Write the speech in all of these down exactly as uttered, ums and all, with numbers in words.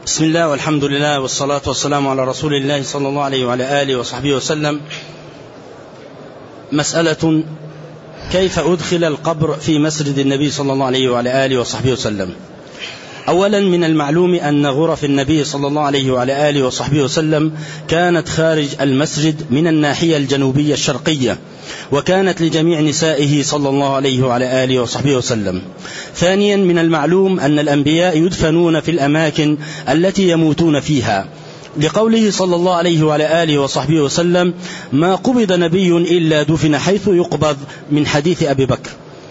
بسم الله والحمد لله والصلاة والسلام على رسول الله صلى الله عليه وعلى آله وصحبه وسلم. مسألة: كيف أدخل القبر في مسجد النبي صلى الله عليه وعلى آله وصحبه وسلم؟ أولا، من المعلوم أن غرف النبي صلى الله عليه وعلى آله وصحبه وسلم كانت خارج المسجد من الناحية الجنوبية الشرقية، وكانت لجميع نسائه صلى الله عليه وعلى آله وصحبه وسلم. ثانيا، من المعلوم أن الأنبياء يدفنون في الأماكن التي يموتون فيها، لقوله صلى الله عليه وعلى آله وصحبه وسلم: ما قبض نبي إلا دفن حيث يقبض، من حديث أبي بكر.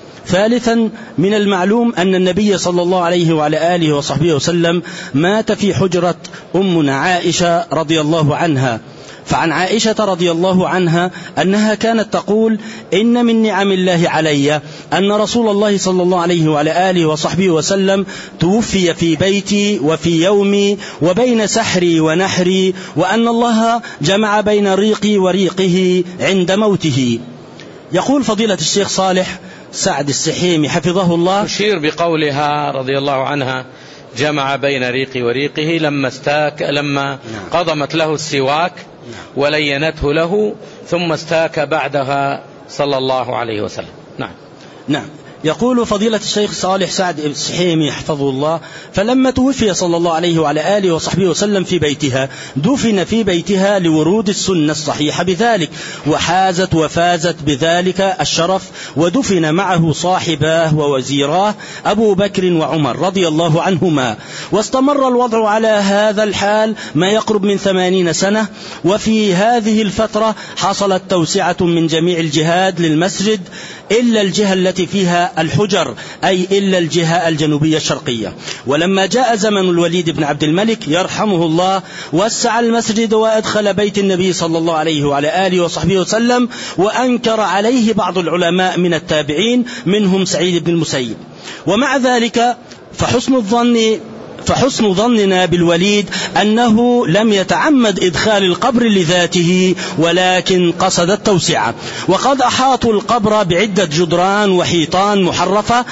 ثالثا، من المعلوم أن النبي صلى الله عليه وعلى آله وصحبه وسلم مات في حجرة أمنا عائشة رضي الله عنها، فعن عائشة رضي الله عنها أنها كانت تقول: إن من نعم الله علي أن رسول الله صلى الله عليه وعلى آله وصحبه وسلم توفي في بيتي وفي يومي وبين سحري ونحري، وأن الله جمع بين ريقي وريقه عند موته. يقول فضيلة الشيخ صالح سعد السحيمي حفظه الله: تشير بقولها رضي الله عنها جمع بين ريقي وريقه لما استاك لما قضمت له السواك ولينته له ثم استاك بعدها صلى الله عليه وسلم. نعم نعم يقول فضيلة الشيخ صالح سعد السحيمي حفظه الله: فلما توفي صلى الله عليه وعلى آله وصحبه وسلم في بيتها، دفن في بيتها لورود السنة الصحيحة بذلك، وحازت وفازت بذلك الشرف، ودفن معه صاحباه ووزيراه أبو بكر وعمر رضي الله عنهما، واستمر الوضع على هذا الحال ما يقرب من ثمانين سنة. وفي هذه الفترة حصلت توسعة من جميع الجهات للمسجد إلا الجهة التي فيها الحجر، أي إلا الجهة الجنوبية الشرقية. ولما جاء زمن الوليد بن عبد الملك يرحمه الله، وسع المسجد وأدخل بيت النبي صلى الله عليه وعلى آله وصحبه وسلم، وأنكر عليه بعض العلماء من التابعين منهم سعيد بن المسيب. ومع ذلك فحسن الظن فحسن ظننا بالوليد أنه لم يتعمد إدخال القبر لذاته، ولكن قصد التوسعة. وقد أحاطوا القبر بعدة جدران وحيطان محرفة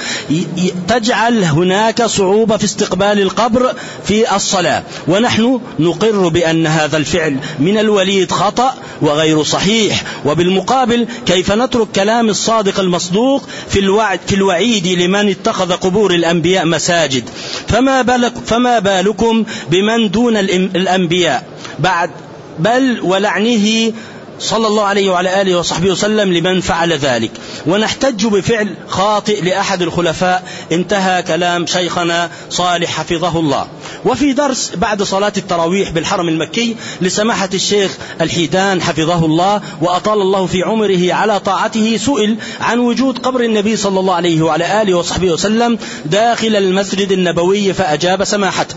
تجعل هناك صعوبة في استقبال القبر في الصلاة، ونحن نقر بأن هذا الفعل من الوليد خطأ وغير صحيح. وبالمقابل، كيف نترك كلام الصادق المصدوق في الوعد في الوعيد لمن اتخذ قبور الأنبياء مساجد؟ فما بالك فما بالكم بمن دون الأنبياء بعد، بل ولعنه صلى الله عليه وعلى آله وصحبه وسلم لمن فعل ذلك. ونحتج بفعل خاطئ لأحد الخلفاء. انتهى كلام شيخنا صالح حفظه الله. وفي درس بعد صلاة التراويح بالحرم المكي لسماحة الشيخ الحيدان حفظه الله وأطال الله في عمره على طاعته، سئل عن وجود قبر النبي صلى الله عليه وعلى آله وصحبه وسلم داخل المسجد النبوي، فأجاب سماحته: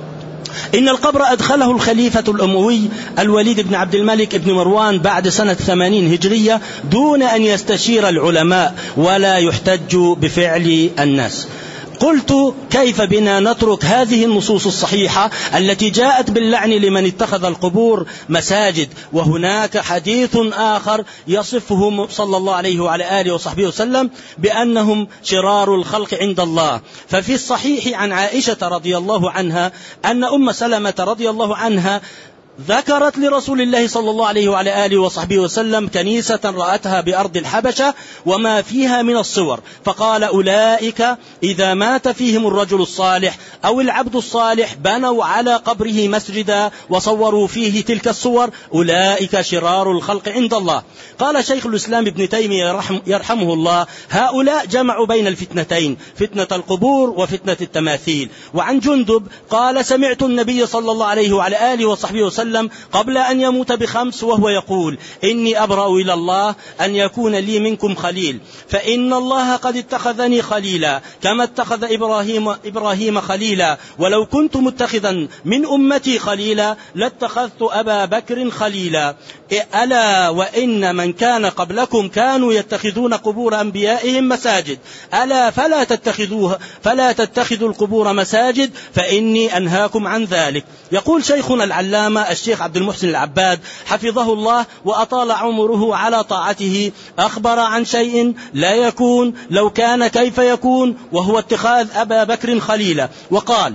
إن القبر أدخله الخليفة الأموي الوليد بن عبد الملك بن مروان بعد سنة ثمانين هجرية دون أن يستشير العلماء، ولا يحتج بفعل الناس. قلت: كيف بنا نترك هذه النصوص الصحيحة التي جاءت باللعن لمن اتخذ القبور مساجد، وهناك حديث آخر يصفهم صلى الله عليه وعلى آله وصحبه وسلم بأنهم شرار الخلق عند الله؟ ففي الصحيح عن عائشة رضي الله عنها أن أم سلمة رضي الله عنها ذكرت لرسول الله صلى الله عليه وعلى آله وصحبه وسلم كنيسة رأتها بأرض الحبشة وما فيها من الصور، فقال: أولئك إذا مات فيهم الرجل الصالح أو العبد الصالح بنوا على قبره مسجدا وصوروا فيه تلك الصور، أولئك شرار الخلق عند الله. قال شيخ الإسلام ابن تيمية يرحمه الله: هؤلاء جمعوا بين الفتنتين، فتنة القبور وفتنة التماثيل. وعن جندب قال: سمعت النبي صلى الله عليه وعلى آله وصحبه وسلم قبل أن يموت بخمس وهو يقول: إني أبرأ إلى الله أن يكون لي منكم خليل، فإن الله قد اتخذني خليلا كما اتخذ إبراهيم, إبراهيم خليلا، ولو كنت متخذا من أمتي خليلا لاتخذت أبا بكر خليلا. ألا وإن من كان قبلكم كانوا يتخذون قبور أنبيائهم مساجد، ألا فلا تتخذوها فلا تتخذوا القبور مساجد، فإني أنهاكم عن ذلك. يقول شيخنا العلامة الشيخ عبد المحسن العباد حفظه الله وأطال عمره على طاعته: أخبر عن شيء لا يكون، لو كان كيف يكون، وهو اتخاذ أبا بكر خليلا. وقال: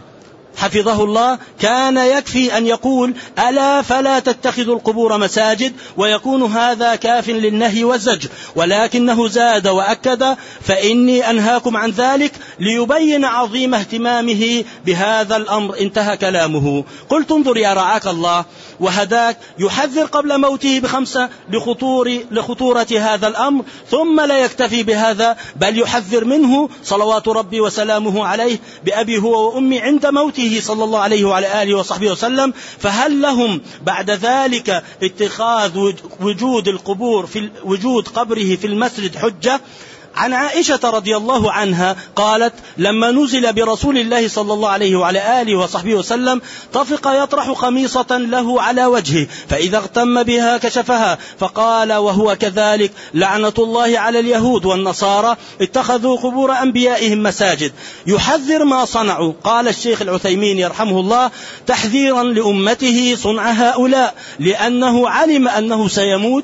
حفظه الله كان يكفي أن يقول ألا فلا تتخذوا القبور مساجد، ويكون هذا كاف للنهي والزجر، ولكنه زاد وأكد فإني أنهاكم عن ذلك ليبين عظيم اهتمامه بهذا الأمر. انتهى كلامه. قلت انظر يا رعاك الله وهداك، يحذر قبل موته بخمسة لخطور لخطورة هذا الأمر، ثم لا يكتفي بهذا بل يحذر منه صلوات ربي وسلامه عليه بأبي هو وأمي عند موته صلى الله عليه وعلى آله وصحبه وسلم. فهل لهم بعد ذلك اتخاذ وجود القبور في وجود قبره في المسجد حجة؟ عن عائشة رضي الله عنها قالت لما نزل برسول الله صلى الله عليه وعلى آله وصحبه وسلم طفق يطرح خميصة له على وجهه، فإذا اغتم بها كشفها، فقال وهو كذلك لعنة الله على اليهود والنصارى اتخذوا قبور أنبيائهم مساجد. يحذر ما صنعوا. قال الشيخ العثيمين يرحمه الله تحذيرا لأمته صنع هؤلاء، لأنه علم أنه سيموت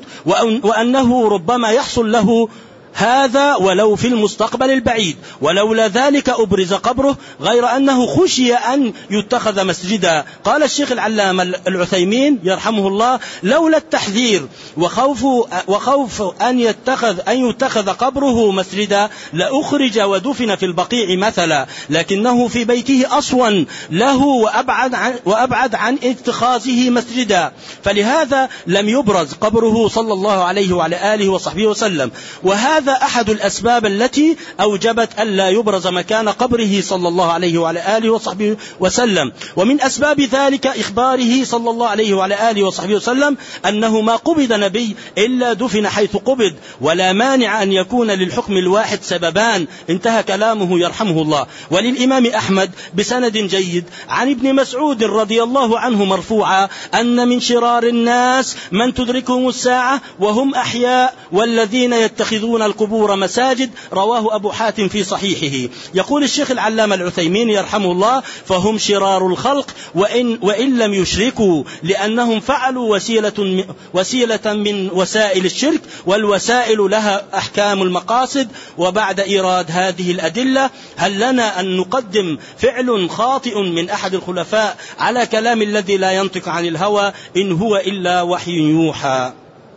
وأنه ربما يحصل له هذا ولو في المستقبل البعيد، ولولا ذلك أبرز قبره، غير أنه خشي أن يتخذ مسجدا. قال الشيخ العلامة العثيمين يرحمه الله لولا التحذير وخوف, وخوف أن, يتخذ أن يتخذ قبره مسجدا لأخرج ودفن في البقيع مثلا، لكنه في بيته أصون له وأبعد عن, وأبعد عن اتخاذه مسجدا، فلهذا لم يبرز قبره صلى الله عليه وعلى آله وصحبه وسلم. وهذا هذا أحد الأسباب التي أوجبت ألا يبرز مكان قبره صلى الله عليه وعلى آله وصحبه وسلم. ومن أسباب ذلك إخباره صلى الله عليه وعلى آله وصحبه وسلم أنه ما قبض نبي إلا دفن حيث قبض، ولا مانع أن يكون للحكم الواحد سببان. انتهى كلامه يرحمه الله. وللإمام أحمد بسند جيد عن ابن مسعود رضي الله عنه مرفوعا أن من شرار الناس من تدركهم الساعة وهم أحياء والذين يتخذون القبور مساجد. رواه أبو حاتم في صحيحه. يقول الشيخ العلامة العثيمين يرحمه الله فهم شرار الخلق وإن, وإن لم يشركوا، لأنهم فعلوا وسيلة, وسيلة من وسائل الشرك، والوسائل لها أحكام المقاصد. وبعد إيراد هذه الأدلة هل لنا أن نقدم فعل خاطئ من أحد الخلفاء على كلام الذي لا ينطق عن الهوى إن هو إلا وحي يوحى؟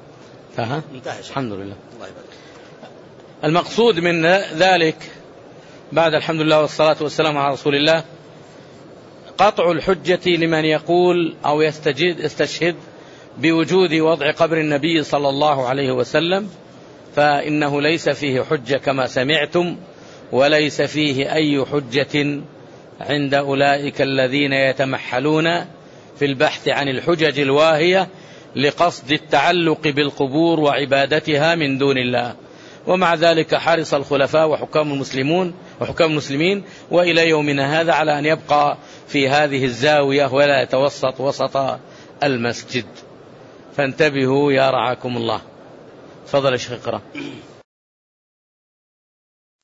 فها؟ الحمد لله. المقصود من ذلك بعد الحمد لله والصلاة والسلام على رسول الله قطع الحجة لمن يقول أو يستشهد بوجود وضع قبر النبي صلى الله عليه وسلم، فإنه ليس فيه حجة كما سمعتم، وليس فيه أي حجة عند أولئك الذين يتمحلون في البحث عن الحجج الواهية لقصد التعلق بالقبور وعبادتها من دون الله. ومع ذلك حرص الخلفاء وحكام المسلمون وحكام المسلمين وإلى يومنا هذا على أن يبقى في هذه الزاوية ولا يتوسط وسط المسجد. فانتبهوا يا رعاكم الله. تفضل يا شيخ اقرأ.